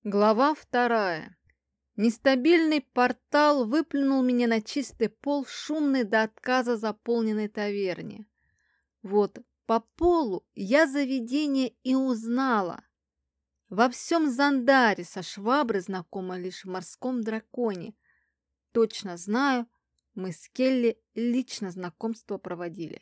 Глава 2. Нестабильный портал выплюнул меня на чистый пол шумной до отказа заполненной таверне. Вот по полу я заведение и узнала. Во всем Зандаре со шваброй знакома лишь в морском драконе. Точно знаю, мы с Келли лично знакомство проводили.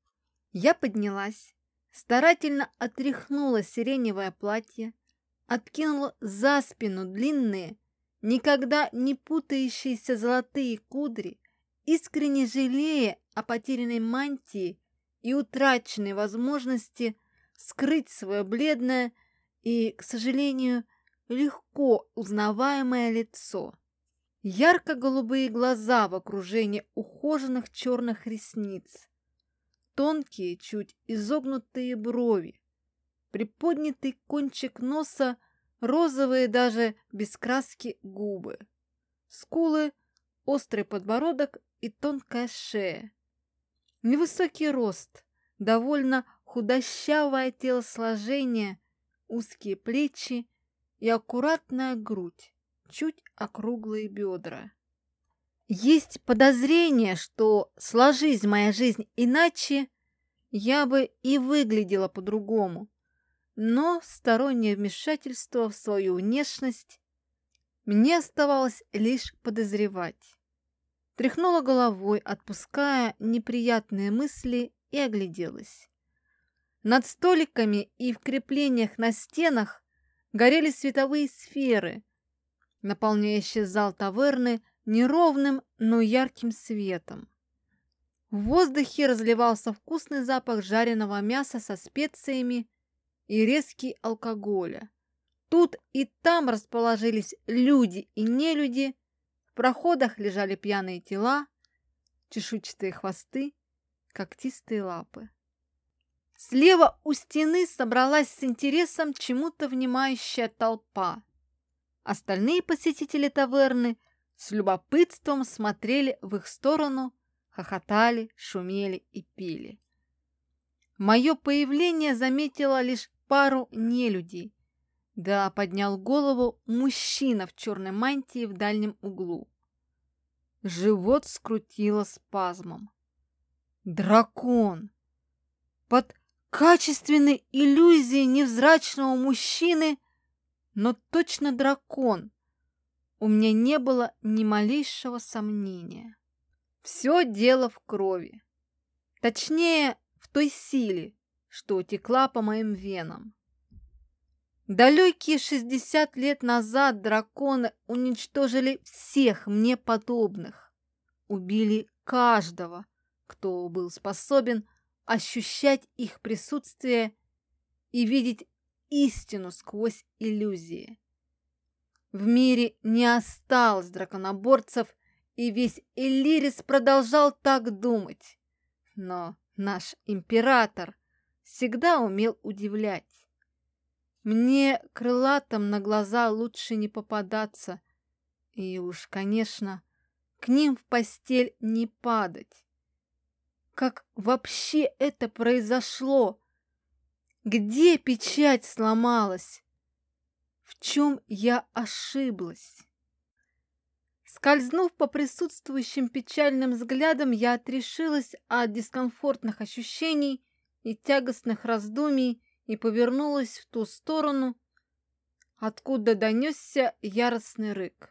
Я поднялась, старательно отряхнула сиреневое платье, откинула за спину длинные, никогда не путающиеся золотые кудри, искренне жалея о потерянной мантии и утраченной возможности скрыть свое бледное и, к сожалению, легко узнаваемое лицо. Ярко-голубые глаза в окружении ухоженных черных ресниц, тонкие, чуть изогнутые брови, приподнятый кончик носа, розовые даже без краски губы, скулы, острый подбородок и тонкая шея. Невысокий рост, довольно худощавое телосложение, узкие плечи и аккуратная грудь, чуть округлые бедра. Есть подозрение, что, сложись моя жизнь иначе, я бы и выглядела по-другому. Но стороннее вмешательство в свою внешность мне оставалось лишь подозревать. Тряхнула головой, отпуская неприятные мысли, и огляделась. Над столиками и в креплениях на стенах горели световые сферы, наполняющие зал таверны неровным, но ярким светом. В воздухе разливался вкусный запах жареного мяса со специями и резкий алкоголя. Тут и там расположились люди и нелюди, в проходах лежали пьяные тела, чешуйчатые хвосты, когтистые лапы. Слева у стены собралась с интересом чему-то внимающая толпа. Остальные посетители таверны с любопытством смотрели в их сторону, хохотали, шумели и пили. Мое появление заметила лишь пару нелюдей. Да, поднял голову мужчина в черной мантии в дальнем углу. Живот скрутило спазмом. Дракон! Под качественной иллюзией невзрачного мужчины, но точно дракон. У меня не было ни малейшего сомнения. Все дело в крови. Точнее, в той силе, что утекла по моим венам. Далекие 60 лет назад драконы уничтожили всех мне подобных. Убили каждого, кто был способен ощущать их присутствие и видеть истину сквозь иллюзии. В мире не осталось драконоборцев, и весь Эллирис продолжал так думать. Но наш император всегда умел удивлять. Мне крылатым на глаза лучше не попадаться, и уж, конечно, к ним в постель не падать. Как вообще это произошло? Где печать сломалась? В чем я ошиблась? Скользнув по присутствующим печальным взглядам, я отрешилась от дискомфортных ощущений и тягостных раздумий и повернулась в ту сторону, откуда донесся яростный рык.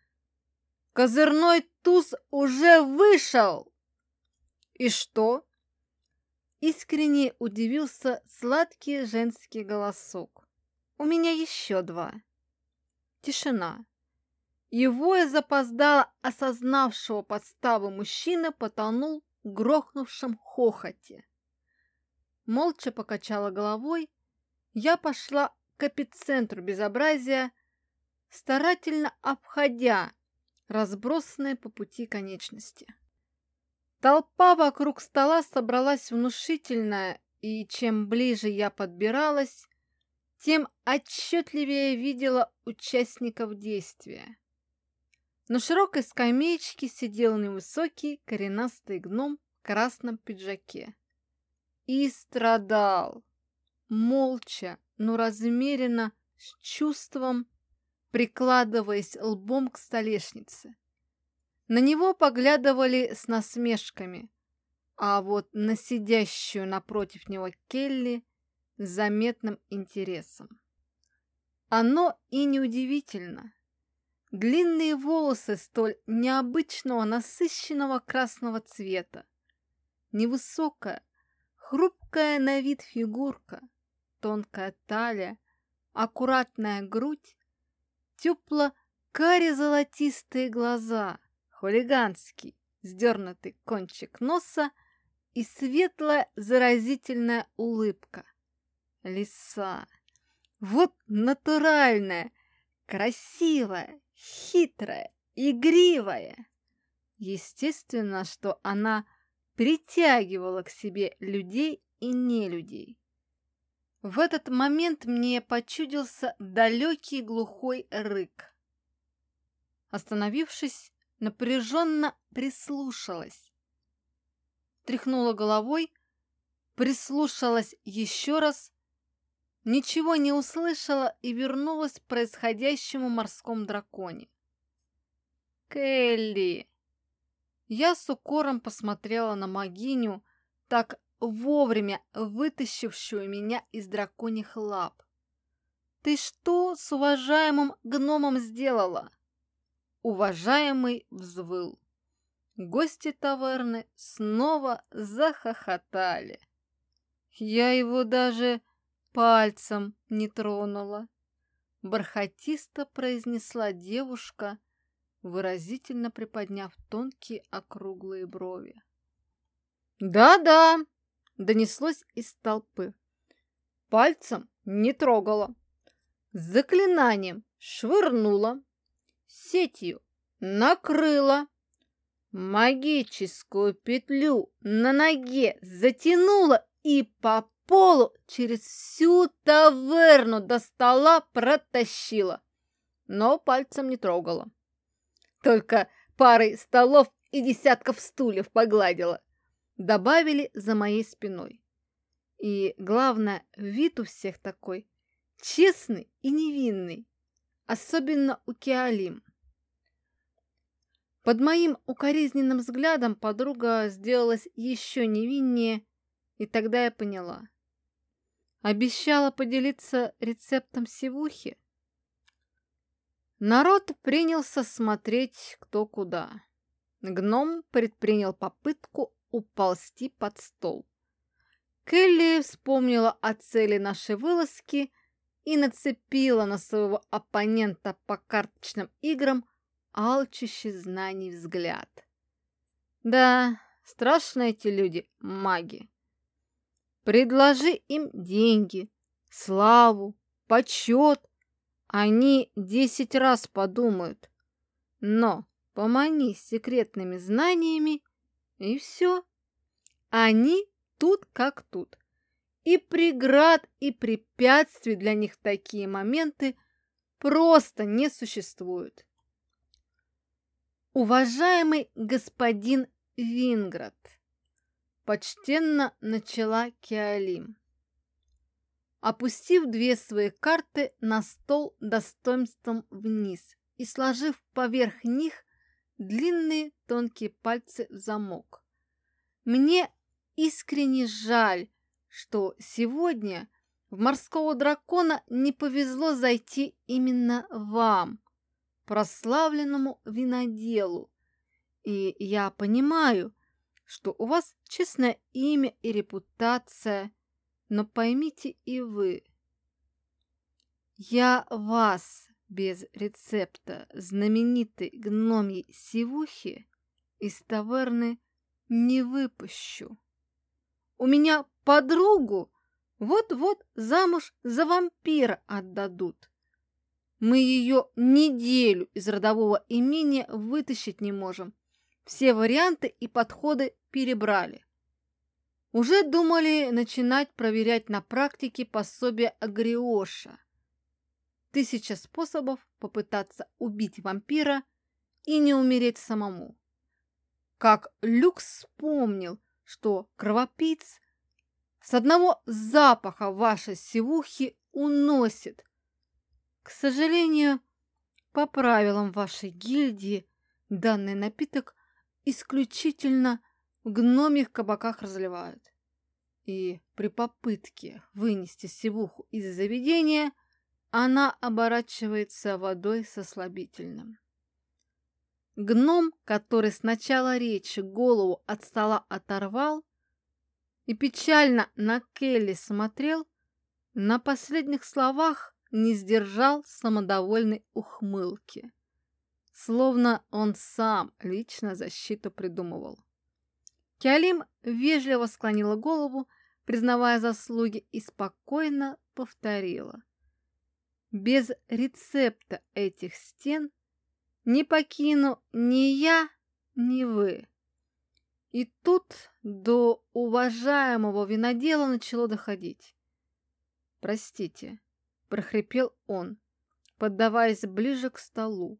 «Козырной туз уже вышел!» «И что?» Искренне удивился сладкий женский голосок. «У меня еще два». Тишина. Его и запоздало осознавшего подставу мужчина потонул в грохнувшем хохоте. Молча покачала головой, я пошла к эпицентру безобразия, старательно обходя разбросанные по пути конечности. Толпа вокруг стола собралась внушительная, и чем ближе я подбиралась, тем отчетливее видела участников действия. На широкой скамеечке сидел невысокий коренастый гном в красном пиджаке. И страдал, молча, но размеренно, с чувством, прикладываясь лбом к столешнице. На него поглядывали с насмешками, а вот на сидящую напротив него Келли с заметным интересом. Оно и неудивительно. Длинные волосы столь необычного насыщенного красного цвета, невысокая, хрупкая на вид фигурка, тонкая талия, аккуратная грудь, тепло-каре-золотистые глаза, хулиганский, сдернутый кончик носа и светлая заразительная улыбка. Лиса. Вот натуральная, красивая, хитрая, игривая. Естественно, что она притягивала к себе людей и нелюдей. В этот момент мне почудился далекий глухой рык. Остановившись, напряженно прислушалась. Тряхнула головой, прислушалась еще раз, ничего не услышала и вернулась к происходящему морском драконе. «Келли!» Я с укором посмотрела на могиню, так вовремя вытащившую меня из драконьих лап. «Ты что с уважаемым гномом сделала?» Уважаемый взвыл. Гости таверны снова захохотали. Я его даже пальцем не тронула. Бархатисто произнесла девушка, выразительно приподняв тонкие округлые брови. «Да-да», — донеслось из толпы. «Пальцем не трогала. Заклинанием швырнула, сетью накрыла, магическую петлю на ноге затянула и по полу через всю таверну до стола протащила, но пальцем не трогала. Только парой столов и десятков стульев погладила», добавили за моей спиной. И главное, вид у всех такой честный и невинный, особенно у Кеалим. Под моим укоризненным взглядом подруга сделалась еще невиннее, и тогда я поняла. Обещала поделиться рецептом сивухи. Народ принялся смотреть кто куда. Гном предпринял попытку уползти под стол. Келли вспомнила о цели нашей вылазки и нацепила на своего оппонента по карточным играм алчущий знаний взгляд. Да, страшно эти люди, маги. Предложи им деньги, славу, почет, они 10 раз подумают. Но помани секретными знаниями, и все. Они тут как тут. И преград, и препятствий для них в такие моменты просто не существует. «Уважаемый господин Винград», — почтенно начала Кеалим, опустив 2 свои карты на стол достоинством вниз и сложив поверх них длинные тонкие пальцы в замок. «Мне искренне жаль, что сегодня в морского дракона не повезло зайти именно вам, прославленному виноделу. И я понимаю, что у вас честное имя и репутация, но поймите и вы, я вас без рецепта знаменитой гномьей сивухи из таверны не выпущу. У меня подругу вот-вот замуж за вампира отдадут. Мы ее неделю из родового имения вытащить не можем. Все варианты и подходы перебрали. Уже думали начинать проверять на практике пособие Агриоша. 1000 способов попытаться убить вампира и не умереть самому. Как Люкс вспомнил, что кровопийц с одного запаха вашей сивухи уносит. К сожалению, По правилам вашей гильдии, данный напиток исключительно в гномьих кабаках разливают. И при попытке вынести сивуху из заведения она оборачивается водой со слабительным. Гном, который с начала речи голову от стола оторвал и печально на Келли смотрел, на последних словах не сдержал самодовольной ухмылки, словно он сам лично защиту придумывал. Киалим вежливо склонила голову, признавая заслуги, и спокойно повторила: «Без рецепта этих стен не покину ни я, ни вы». И тут до уважаемого винодела начало доходить. «Простите», — прохрипел он, поддаваясь ближе к столу,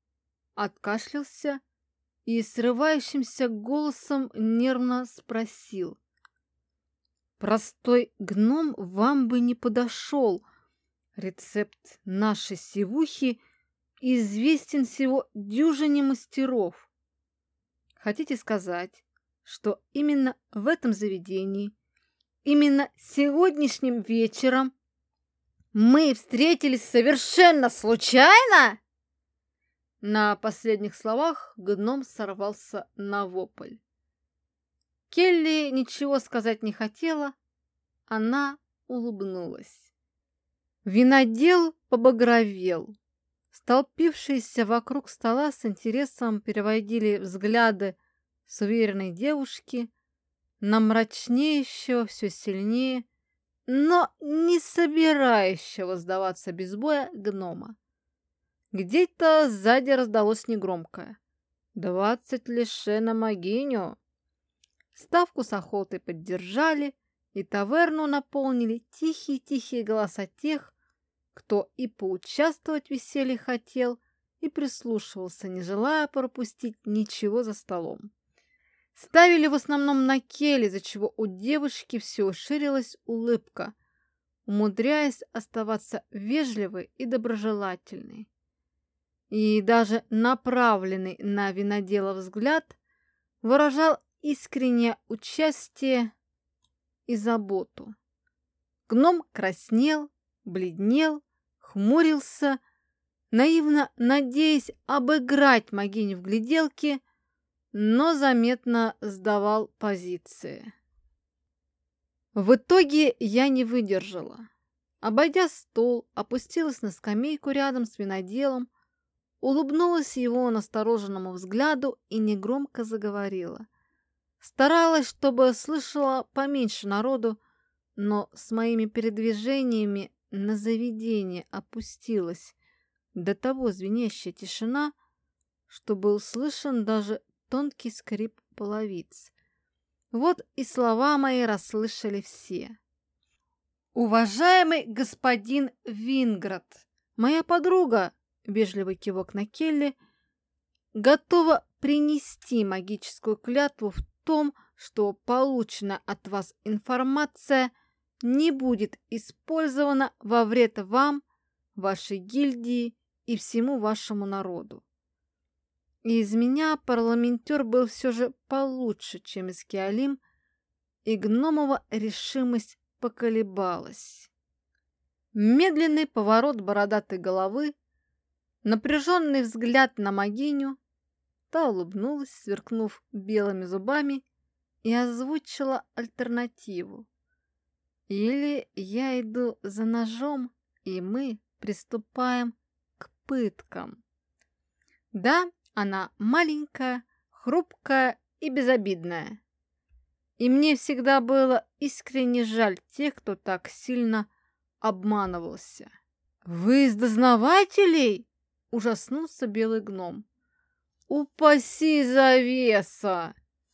откашлялся и срывающимся голосом нервно спросил: «Простой гном вам бы не подошел. Рецепт нашей сивухи известен всего дюжине мастеров. Хотите сказать, что именно в этом заведении, именно сегодняшним вечером мы встретились совершенно случайно?» На последних словах гном сорвался на вопль. Келли ничего сказать не хотела, она улыбнулась. Винодел побагровел. Столпившиеся вокруг стола с интересом переводили взгляды с уверенной девушки на мрачнеющего все сильнее, но не собирающего сдаваться без боя гнома. Где-то сзади раздалось негромкое: 20 лише на могиню. Ставку с охотой поддержали, и таверну наполнили тихие-тихие голоса тех, кто и поучаствовать в веселье хотел, и прислушивался, не желая пропустить ничего за столом. Ставили в основном на Келли, из-за чего у девушки все ширилась улыбка, умудряясь оставаться вежливой и доброжелательной. И даже направленный на винодела взгляд выражал искреннее участие и заботу. Гном краснел, бледнел, хмурился, наивно надеясь обыграть могиню в гляделке, но заметно сдавал позиции. В итоге я не выдержала. Обойдя стол, опустилась на скамейку рядом с виноделом, улыбнулась его настороженному взгляду и негромко заговорила. Старалась, чтобы слышала поменьше народу, но с моими передвижениями на заведение опустилась до того звенящая тишина, что был услышан даже тонкий скрип половиц. Вот и слова мои расслышали все. «Уважаемый господин Винград, моя подруга», вежливый кивок на Келли, готова принести магическую клятву в том, что полученная от вас информация не будет использована во вред вам, вашей гильдии и всему вашему народу. И из меня парламентер был все же получше, чем из Киалим, и гномова решимость поколебалась. Медленный поворот бородатой головы, напряженный взгляд на могиню, та улыбнулась, сверкнув белыми зубами, и озвучила альтернативу. Или я иду за ножом, и мы приступаем к пыткам. Да, она маленькая, хрупкая и безобидная. И мне всегда было искренне жаль тех, кто так сильно обманывался. «Вы из дознавателей?» – ужаснулся белый гном. «Упаси завеса!»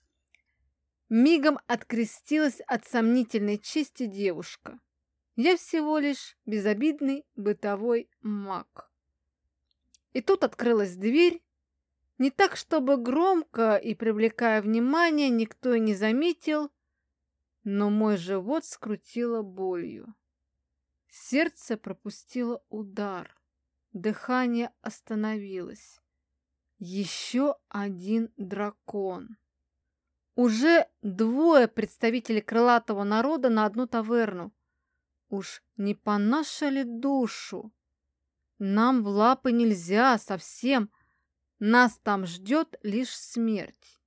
Мигом открестилась от сомнительной чести девушка. Я всего лишь безобидный бытовой маг. И тут открылась дверь, не так, чтобы громко и привлекая внимание, никто и не заметил, но мой живот скрутило болью. Сердце пропустило удар. Дыхание остановилось. Еще один дракон. Уже двое представителей крылатого народа на одну таверну. Уж не по нашу ли душу? Нам в лапы нельзя совсем. Нас там ждет лишь смерть.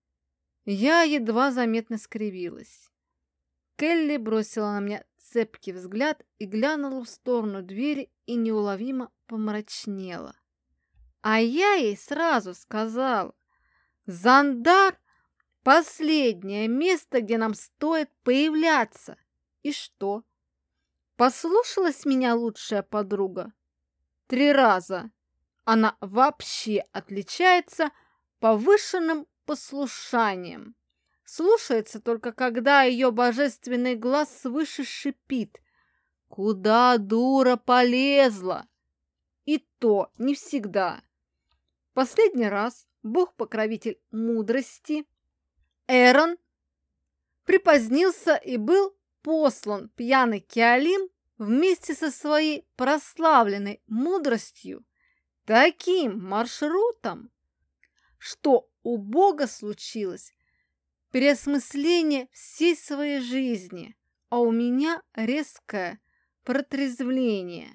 Я едва заметно скривилась. Келли бросила на меня цепкий взгляд и глянула в сторону двери и неуловимо помрачнела. А я ей сразу сказала: Зандар — последнее место, где нам стоит появляться. И что? Послушалась меня лучшая подруга? 3 раза. Она вообще отличается повышенным послушанием. Слушается только, когда ее божественный глаз свыше шипит: «Куда дура полезла?» И то не всегда. Последний раз бог-покровитель мудрости Эрон припозднился и был послан пьяный Киалим вместе со своей прославленной мудростью таким маршрутом, что у Бога случилось переосмысление всей своей жизни, а у меня резкое протрезвление.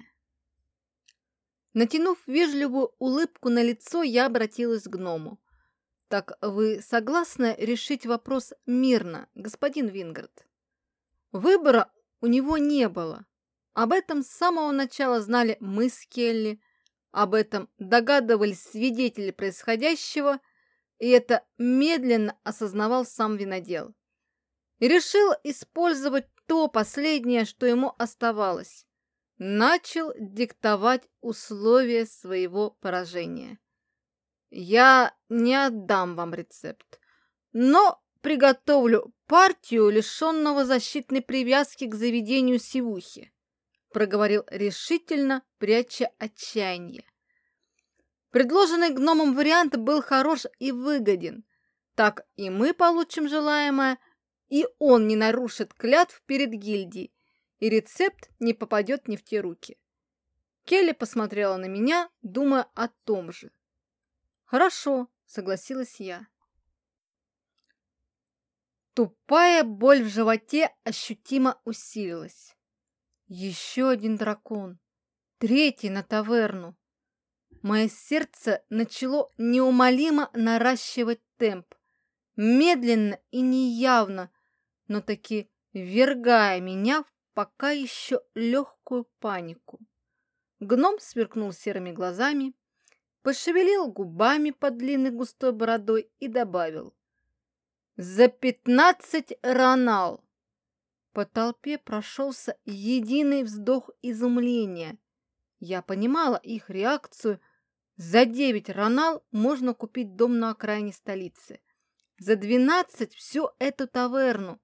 Натянув вежливую улыбку на лицо, я обратилась к гному. «Так вы согласны решить вопрос мирно, господин Вингард?» Выбора у него не было. Об этом с самого начала знали мы с Келли, об этом догадывались свидетели происходящего, и это медленно осознавал сам винодел. И решил использовать то последнее, что ему оставалось. Начал диктовать условия своего поражения. «Я не отдам вам рецепт, но приготовлю партию лишенного защитной привязки к заведению сивухи», проговорил решительно, пряча отчаяние. Предложенный гномом вариант был хорош и выгоден. Так и мы получим желаемое, и он не нарушит клятв перед гильдией, и рецепт не попадет не в те руки. Келли посмотрела на меня, думая о том же. «Хорошо», — согласилась я. Тупая боль в животе ощутимо усилилась. Еще один дракон, 3-й на таверну. Мое сердце начало неумолимо наращивать темп, медленно и неявно, но таки ввергая меня в пока еще легкую панику. Гном сверкнул серыми глазами, пошевелил губами под длинной густой бородой и добавил: «За 15 ранал!» По толпе прошелся единый вздох изумления. Я понимала их реакцию. За 9 ранал можно купить дом на окраине столицы. За 12 всю эту таверну.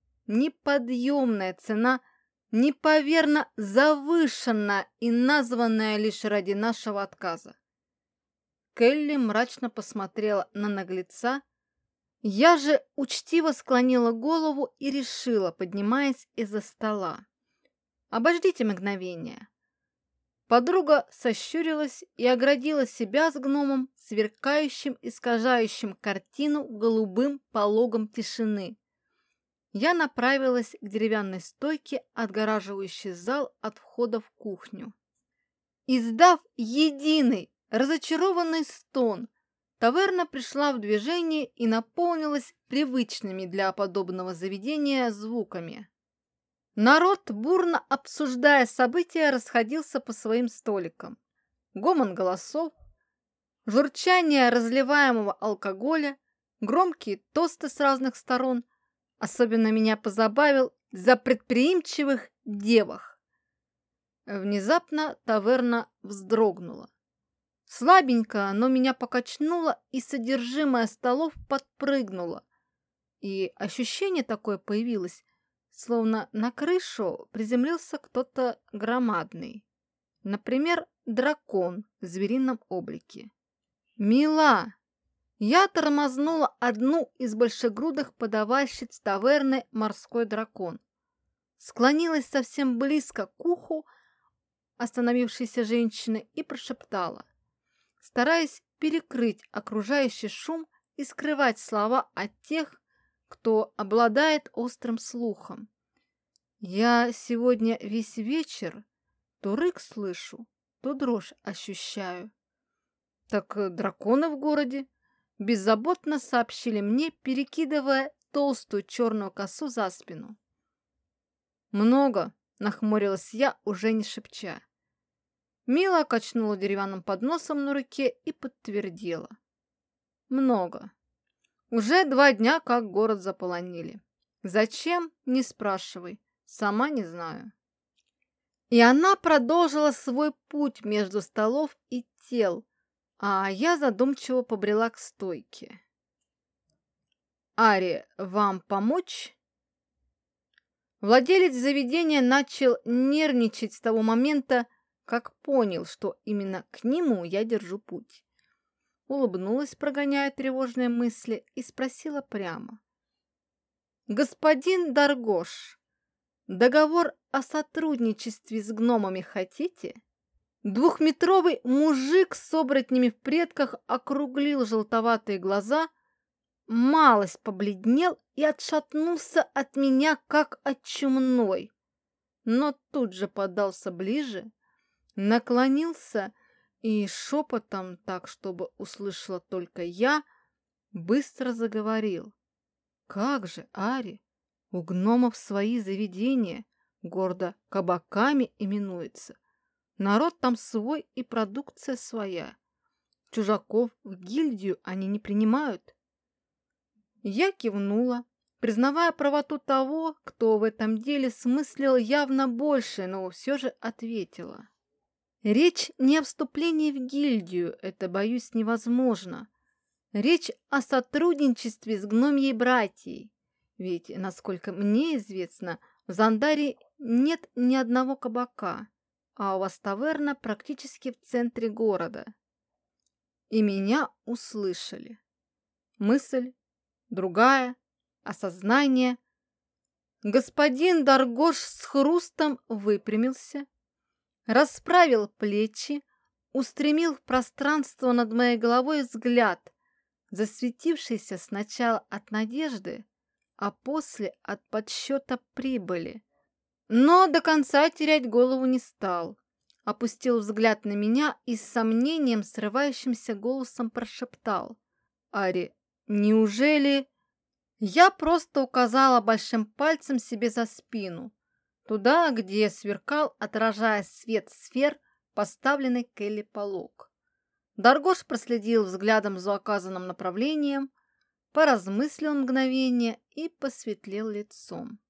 Неподъемная цена, неповерно завышенная и названная лишь ради нашего отказа. Келли мрачно посмотрела на наглеца. Я же учтиво склонила голову и решила, поднимаясь из-за стола: «Обождите мгновение». Подруга сощурилась и оградила себя с гномом, сверкающим, искажающим картину голубым пологом тишины. Я направилась к деревянной стойке, отгораживающей зал от входа в кухню. Издав единый разочарованный стон, таверна пришла в движение и наполнилась привычными для подобного заведения звуками. Народ, бурно обсуждая события, расходился по своим столикам. Гомон голосов, журчание разливаемого алкоголя, громкие тосты с разных сторон. Особенно меня позабавил «за предприимчивых девах». Внезапно таверна вздрогнула. Слабенько, но меня покачнуло, и содержимое столов подпрыгнуло. И ощущение такое появилось, словно на крышу приземлился кто-то громадный. Например, дракон в зверином облике. «Мила!» Я тормознула одну из большегрудых подавальщиц таверны «Морской дракон». Склонилась совсем близко к уху, остановившейся женщины и прошептала, стараясь перекрыть окружающий шум и скрывать слова от тех, кто обладает острым слухом. «Я сегодня весь вечер то рык слышу, то дрожь ощущаю». «Так драконы в городе», — беззаботно сообщили мне, перекидывая толстую черную косу за спину. «Много», — нахмурилась я, уже не шепча. Мила качнула деревянным подносом на руке и подтвердила. «Много. Уже 2 дня, как город заполонили. Зачем, не спрашивай, сама не знаю». И она продолжила свой путь между столов и тел, а я задумчиво побрела к стойке. «Ари, вам помочь?» Владелец заведения начал нервничать с того момента, как понял, что именно к нему я держу путь. Улыбнулась, прогоняя тревожные мысли, и спросила прямо. «Господин Даргош, договор о сотрудничестве с гномами хотите?» Двухметровый мужик с оборотнями в предках округлил желтоватые глаза, малость побледнел и отшатнулся от меня, как от чумной. Но тут же подался ближе, наклонился и шепотом, так, чтобы услышала только я, быстро заговорил. «Как же, Ари, у гномов свои заведения, гордо кабаками именуются. Народ там свой и продукция своя. Чужаков в гильдию они не принимают». Я кивнула, признавая правоту того, кто в этом деле смыслил явно больше, но все же ответила. «Речь не о вступлении в гильдию, это, боюсь, невозможно. Речь о сотрудничестве с гномьей братьей. Ведь, насколько мне известно, в Зандаре нет ни одного кабака, а у вас таверна практически в центре города». И меня услышали. Мысль, другая, осознание. Господин Даргош с хрустом выпрямился, расправил плечи, устремил в пространство над моей головой взгляд, засветившийся сначала от надежды, а после от подсчета прибыли. Но до конца терять голову не стал. Опустил взгляд на меня и с сомнением, срывающимся голосом прошептал. «Ари, неужели...» Я просто указала большим пальцем себе за спину, туда, где сверкал, отражая свет сфер, поставленный Келли полог. Даргош проследил взглядом за указанным направлением, поразмыслил мгновение и посветлел лицом.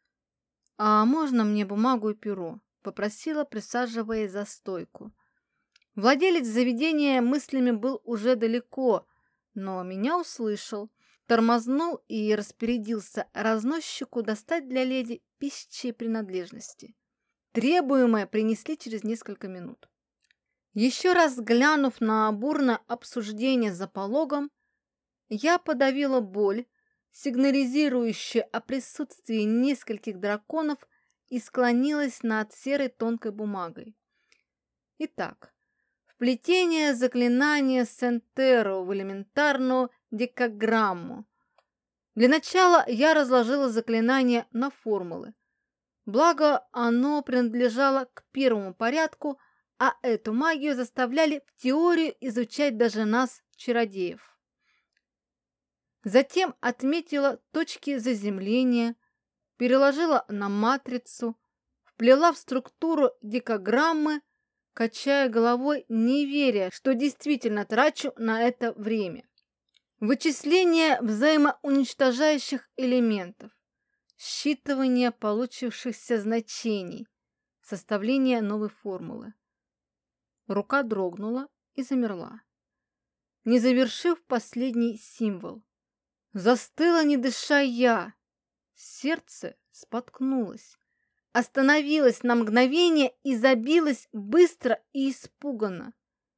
«А можно мне бумагу и перо?» — попросила, присаживаясь за стойку. Владелец заведения мыслями был уже далеко, но меня услышал, тормознул и распорядился разносчику достать для леди пищевые принадлежности. Требуемое принесли через несколько минут. Еще раз глянув на бурное обсуждение за пологом, я подавила боль, сигнализирующую о присутствии нескольких драконов, и склонилась над серой тонкой бумагой. Итак, вплетение заклинания Сентеро в элементарную декаграмму. Для начала я разложила заклинание на формулы. Благо, оно принадлежало к первому порядку, а эту магию заставляли в теорию изучать даже нас, чародеев. Затем отметила точки заземления, переложила на матрицу, вплела в структуру декаграммы, качая головой, не веря, что действительно трачу на это время. Вычисление взаимоуничтожающих элементов, считывание получившихся значений, составление новой формулы. Рука дрогнула и замерла, не завершив последний символ. Застыла, не дыша я. Сердце споткнулось, остановилось на мгновение и забилось быстро и испуганно.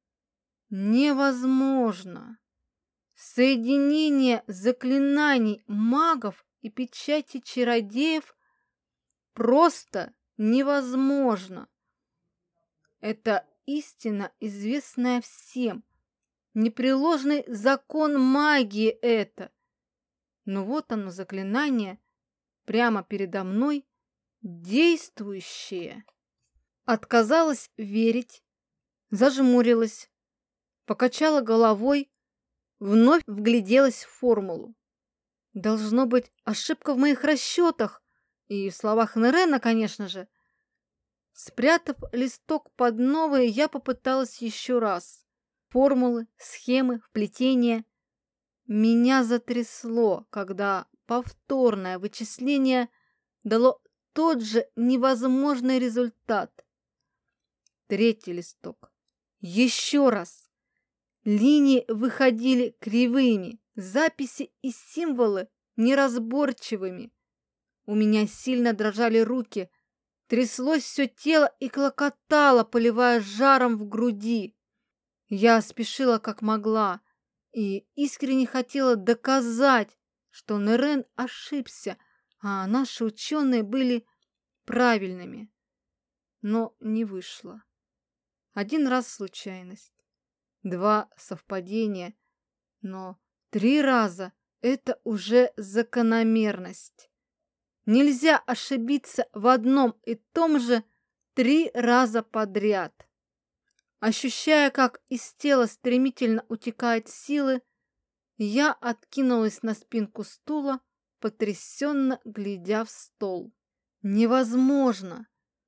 Невозможно! Соединение заклинаний магов и печати чародеев просто невозможно. Это истина, известная всем. Непреложный закон магии это. Но вот оно, заклинание, прямо передо мной, действующее. Отказалась верить, зажмурилась, покачала головой, вновь вгляделась в формулу. Должно быть, ошибка в моих расчетах и в словах Нерена, конечно же. Спрятав листок под новое, я попыталась еще раз. Формулы, схемы, вплетения. Меня затрясло, когда повторное вычисление дало тот же невозможный результат. Третий листок. Еще раз. Линии выходили кривыми, записи и символы неразборчивыми. У меня сильно дрожали руки, тряслось все тело и клокотало, поливая жаром в груди. Я спешила как могла и искренне хотела доказать, что Нерен ошибся, а наши ученые были правильными. Но не вышло. Один раз случайность, 2 совпадения, но 3 раза — это уже закономерность. Нельзя ошибиться в одном и том же 3 раза подряд. Ощущая, как из тела стремительно утекают силы, я откинулась на спинку стула, потрясенно глядя в стол. Невозможно!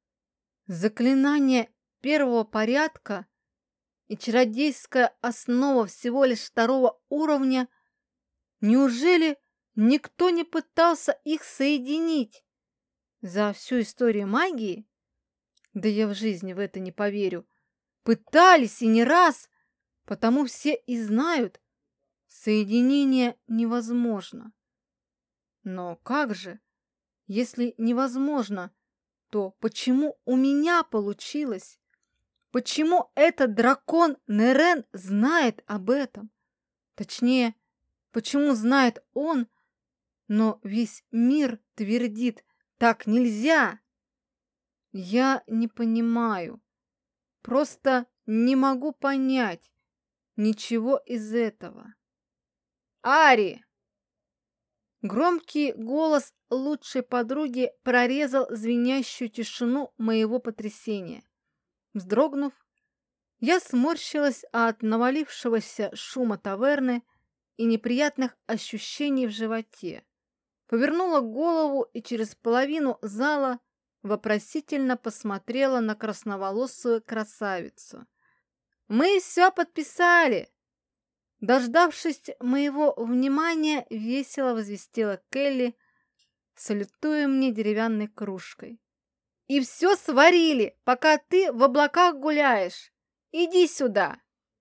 Заклинание первого порядка и чародейская основа всего лишь 2-го уровня. Неужели никто не пытался их соединить? За всю историю магии? Да я в жизни в это не поверю. Пытались и не раз, потому все и знают, соединение невозможно. Но как же, если невозможно, то почему у меня получилось? Почему этот дракон Нерен знает об этом? Точнее, почему знает он, но весь мир твердит: так нельзя? Я не понимаю. Просто не могу понять ничего из этого. Ари! Громкий голос лучшей подруги прорезал звенящую тишину моего потрясения. Вздрогнув, я сморщилась от навалившегося шума таверны и неприятных ощущений в животе. Повернула голову и через половину зала вопросительно посмотрела на красноволосую красавицу. «Мы все подписали!» Дождавшись моего внимания, весело возвестила Келли, салютуя мне деревянной кружкой. «И все сварили, пока ты в облаках гуляешь. Иди сюда!»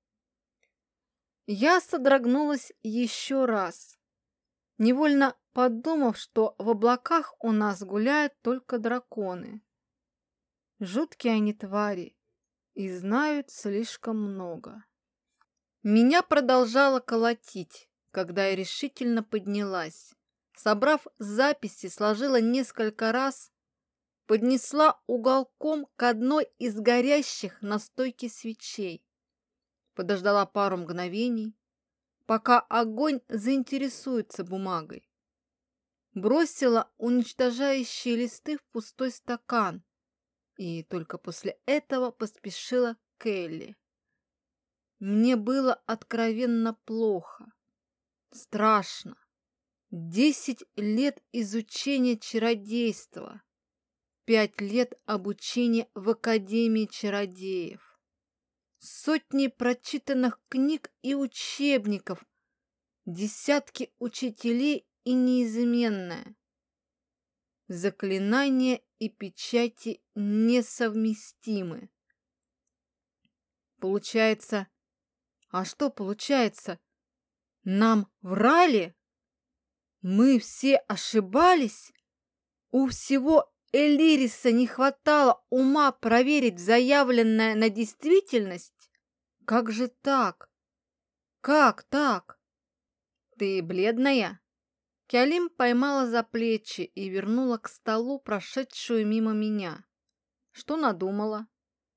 Я содрогнулась еще раз, невольно подумав, что в облаках у нас гуляют только драконы. Жуткие они твари и знают слишком много. Меня продолжало колотить, когда я решительно поднялась. Собрав записи, сложила несколько раз, поднесла уголком к одной из горящих на стойке свечей. Подождала пару мгновений, пока огонь заинтересуется бумагой. Бросила уничтожающие листы в пустой стакан и только после этого поспешила к Келли. Мне было откровенно плохо, страшно. 10 лет изучения чародейства, 5 лет обучения в Академии чародеев, сотни прочитанных книг и учебников, десятки учителей и неизменное. Заклинания и печати несовместимы. Получается... А что получается? Нам врали? Мы все ошибались? У всего Элириса не хватало ума проверить заявленное на действительность? Как же так? Как так? Ты бледная? Киалим поймала за плечи и вернула к столу прошедшую мимо меня. Что надумала?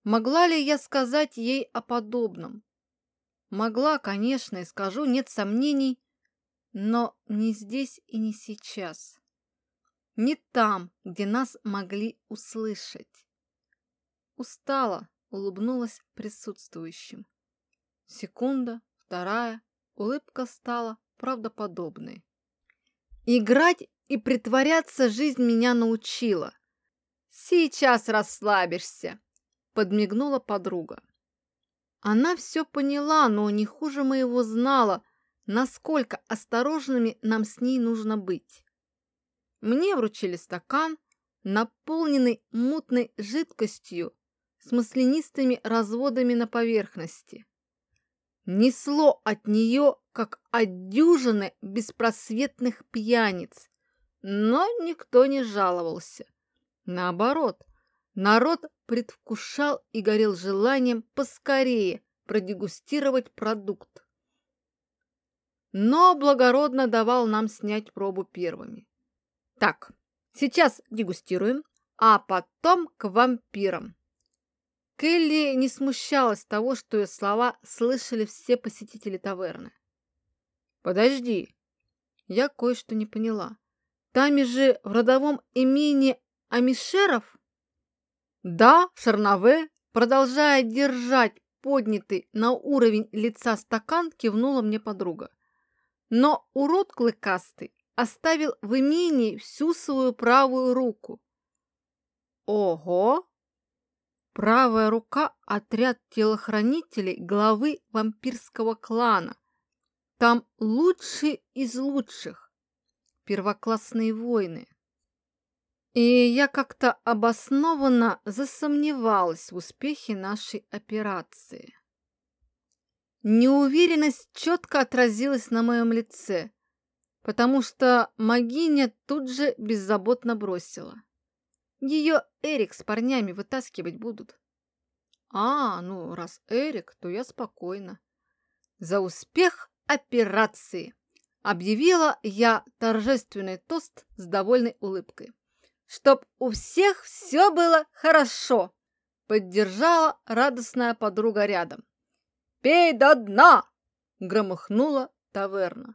Могла ли я сказать ей о подобном? Могла, конечно, и скажу, нет сомнений, но не здесь и не сейчас. Не там, где нас могли услышать. Устала, улыбнулась присутствующим. Секунда, вторая, улыбка стала правдоподобной. Играть и притворяться жизнь меня научила. Сейчас расслабишься, подмигнула подруга. Она все поняла, но не хуже моего знала, насколько осторожными нам с ней нужно быть. Мне вручили стакан, наполненный мутной жидкостью с маслянистыми разводами на поверхности. Несло от нее, как от дюжины беспросветных пьяниц, но никто не жаловался. Наоборот, народ предвкушал и горел желанием поскорее продегустировать продукт. Но благородно давал нам снять пробу первыми. Так, сейчас дегустируем, а потом к вампирам. Келли не смущалась того, что ее слова слышали все посетители таверны. «Подожди, я кое-что не поняла. Там же в родовом имении Амишеров?» «Да, Шарнаве», продолжая держать поднятый на уровень лица стакан, кивнула мне подруга. «Но урод клыкастый оставил в имении всю свою правую руку». «Ого!» Правая рука – отряд телохранителей главы вампирского клана. Там лучшие из лучших, первоклассные воины. И я как-то обоснованно засомневалась в успехе нашей операции. Неуверенность четко отразилась на моем лице, потому что могиня тут же беззаботно бросила. Ее Эрик с парнями вытаскивать будут. Ну, раз Эрик, то я спокойна. За успех операции объявила я торжественный тост с довольной улыбкой. Чтоб у всех все было хорошо, поддержала радостная подруга рядом. «Пей до дна!» — громыхнула таверна.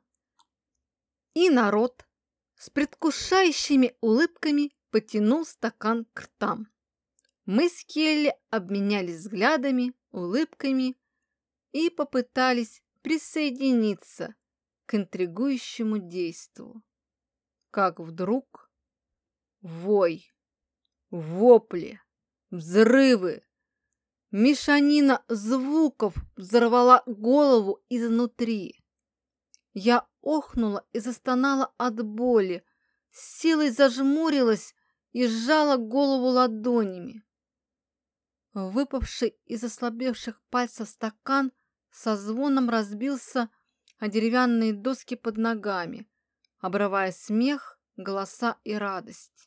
И народ с предвкушающими улыбками потянул стакан к ртам. Мы с Келли обменялись взглядами, улыбками и попытались присоединиться к интригующему действу. Как вдруг вой, вопли, взрывы, мешанина звуков взорвала голову изнутри. Я охнула и застонала от боли, с силой зажмурилась и сжала голову ладонями. Выпавший из ослабевших пальцев стакан со звоном разбился о деревянные доски под ногами, обрывая смех, голоса и радость.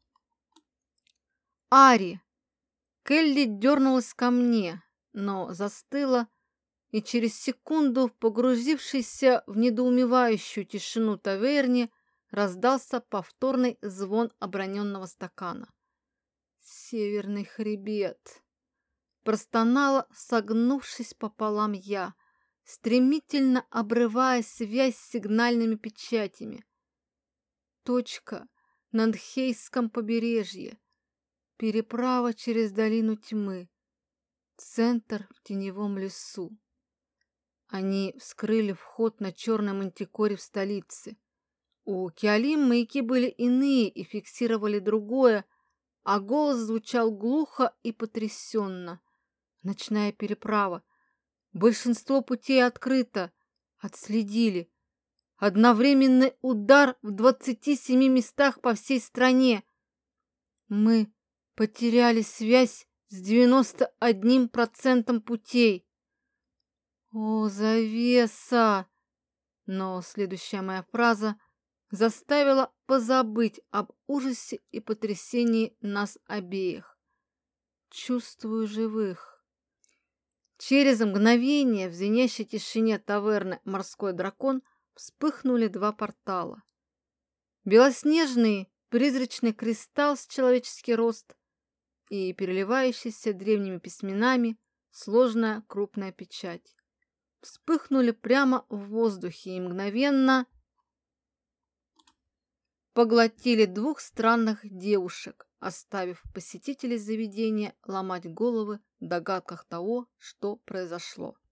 «Ари!» Келли дернулась ко мне, но застыла, и через секунду, погрузившийся в недоумевающую тишину таверни, раздался повторный звон оброненного стакана. «Северный хребет!» Простонала, согнувшись пополам я, стремительно обрывая связь с сигнальными печатями. Точка на Андхейском побережье, переправа через долину тьмы, центр в теневом лесу. Они вскрыли вход на черной мантикоре в столице. У Киалим маяки были иные и фиксировали другое, а голос звучал глухо и потрясенно. Ночная переправа. Большинство путей открыто. Отследили. Одновременный удар в 27 местах по всей стране. Мы потеряли связь с 91% путей. О, завеса! Но следующая моя фраза заставила позабыть об ужасе и потрясении нас обеих. Чувствую живых. Через мгновение в звенящей тишине таверны «Морской дракон» вспыхнули два портала. Белоснежный призрачный кристалл с человеческий рост и переливающаяся древними письменами сложная крупная печать. Вспыхнули прямо в воздухе и мгновенно поглотили двух странных девушек, оставив посетителей заведения ломать головы в догадках того, что произошло.